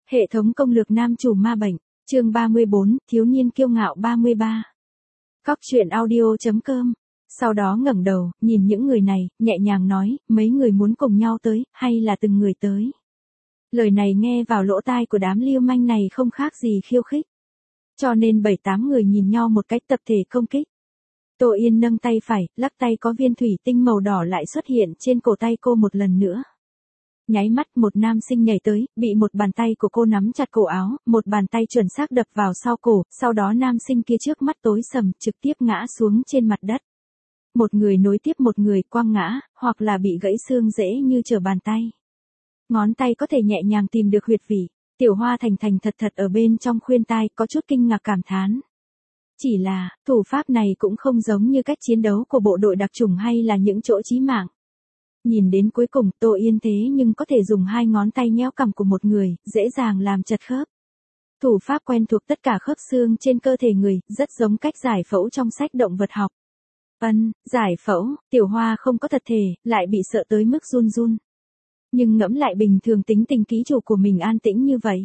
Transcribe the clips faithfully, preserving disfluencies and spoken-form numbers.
Hệ thống công lược nam chủ ma bệnh, chương ba mươi bốn, thiếu niên kiêu ngạo ba mươi ba. Cóc truyện audio chấm com. Sau đó ngẩng đầu, nhìn những người này, nhẹ nhàng nói, mấy người muốn cùng nhau tới, hay là từng người tới. Lời này nghe vào lỗ tai của đám lưu manh này không khác gì khiêu khích. Cho nên bảy tám người nhìn nhau một cách tập thể công kích. Tô Yên nâng tay phải, lắc tay có viên thủy tinh màu đỏ lại xuất hiện trên cổ tay cô một lần nữa. Nháy mắt một nam sinh nhảy tới, bị một bàn tay của cô nắm chặt cổ áo, một bàn tay chuẩn xác đập vào sau cổ, sau đó nam sinh kia trước mắt tối sầm, trực tiếp ngã xuống trên mặt đất. Một người nối tiếp một người quăng ngã, hoặc là bị gãy xương dễ như trở bàn tay. Ngón tay có thể nhẹ nhàng tìm được huyệt vị, Tiểu Hoa thành thành thật thật ở bên trong khuyên tai có chút kinh ngạc cảm thán. Chỉ là, thủ pháp này cũng không giống như cách chiến đấu của bộ đội đặc chủng hay là những chỗ chí mạng. Nhìn đến cuối cùng Tô Yên thế nhưng có thể dùng hai ngón tay nhéo cằm của một người, dễ dàng làm chật khớp. Thủ pháp quen thuộc tất cả khớp xương trên cơ thể người, rất giống cách giải phẫu trong sách động vật học. Ân, giải phẫu, Tiểu Hoa không có thật thể, lại bị sợ tới mức run run. Nhưng ngẫm lại bình thường tính tình ký chủ của mình an tĩnh như vậy.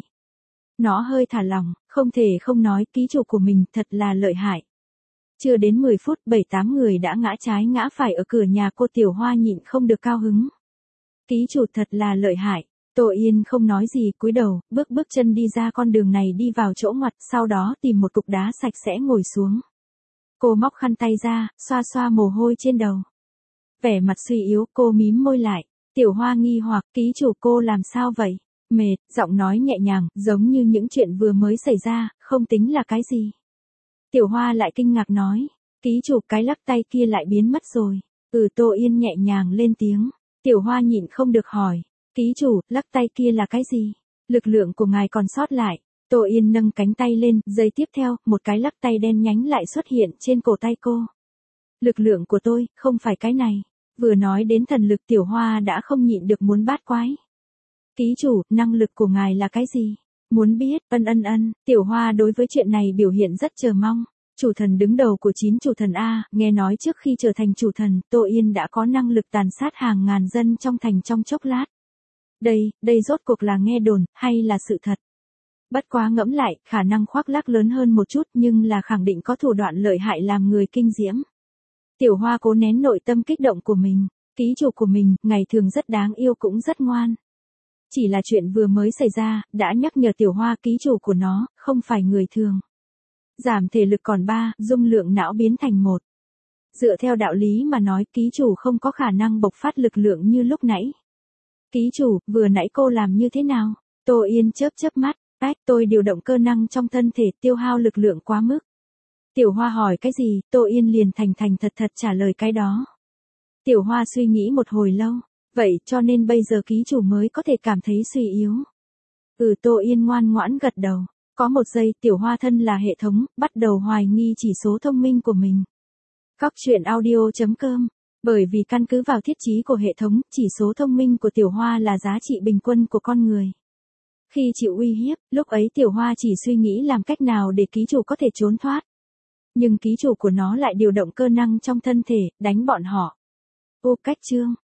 Nó hơi thả lỏng, không thể không nói ký chủ của mình thật là lợi hại. Chưa đến mười phút, bảy tám người đã ngã trái ngã phải ở cửa nhà cô. Tiểu Hoa nhịn không được cao hứng. Ký chủ thật là lợi hại. Tô Yên không nói gì, cúi đầu, bước bước chân đi ra con đường này đi vào chỗ ngoặt, sau đó tìm một cục đá sạch sẽ ngồi xuống. Cô móc khăn tay ra, xoa xoa mồ hôi trên đầu. Vẻ mặt suy yếu, cô mím môi lại. Tiểu Hoa nghi hoặc, ký chủ cô làm sao vậy? Mệt, giọng nói nhẹ nhàng, giống như những chuyện vừa mới xảy ra, không tính là cái gì. Tiểu Hoa lại kinh ngạc nói, ký chủ cái lắc tay kia lại biến mất rồi. Ừ, Tô Yên nhẹ nhàng lên tiếng. Tiểu Hoa nhịn không được hỏi, ký chủ, lắc tay kia là cái gì? Lực lượng của ngài còn sót lại. Tô Yên nâng cánh tay lên, giây tiếp theo, một cái lắc tay đen nhánh lại xuất hiện trên cổ tay cô. Lực lượng của tôi, không phải cái này. Vừa nói đến thần lực Tiểu Hoa đã không nhịn được muốn bát quái. Ký chủ, năng lực của ngài là cái gì? Muốn biết, ân ân ân, Tiểu Hoa đối với chuyện này biểu hiện rất chờ mong. Chủ thần đứng đầu của chín chủ thần A, nghe nói trước khi trở thành chủ thần, Tô Yên đã có năng lực tàn sát hàng ngàn dân trong thành trong chốc lát. Đây, đây rốt cuộc là nghe đồn, hay là sự thật? Bất quá ngẫm lại, khả năng khoác lác lớn hơn một chút nhưng là khẳng định có thủ đoạn lợi hại làm người kinh diễm. Tiểu Hoa cố nén nội tâm kích động của mình, ký chủ của mình, ngày thường rất đáng yêu cũng rất ngoan. Chỉ là chuyện vừa mới xảy ra, đã nhắc nhở Tiểu Hoa ký chủ của nó, không phải người thường. Giảm thể lực còn ba, dung lượng não biến thành một. Dựa theo đạo lý mà nói ký chủ không có khả năng bộc phát lực lượng như lúc nãy. Ký chủ, vừa nãy cô làm như thế nào? Tô Yên chớp chớp mắt, ách tôi điều động cơ năng trong thân thể tiêu hao lực lượng quá mức. Tiểu Hoa hỏi cái gì, Tô Yên liền thành thành thật thật trả lời cái đó. Tiểu Hoa suy nghĩ một hồi lâu, vậy cho nên bây giờ ký chủ mới có thể cảm thấy suy yếu. Ừ, Tô Yên ngoan ngoãn gật đầu. Có một giây Tiểu Hoa thân là hệ thống, bắt đầu hoài nghi chỉ số thông minh của mình. Cóc truyện audio chấm com. Bởi vì căn cứ vào thiết chí của hệ thống, chỉ số thông minh của Tiểu Hoa là giá trị bình quân của con người. Khi chịu uy hiếp, lúc ấy Tiểu Hoa chỉ suy nghĩ làm cách nào để ký chủ có thể trốn thoát. Nhưng ký chủ của nó lại điều động cơ năng trong thân thể, đánh bọn họ. Ô cách chương.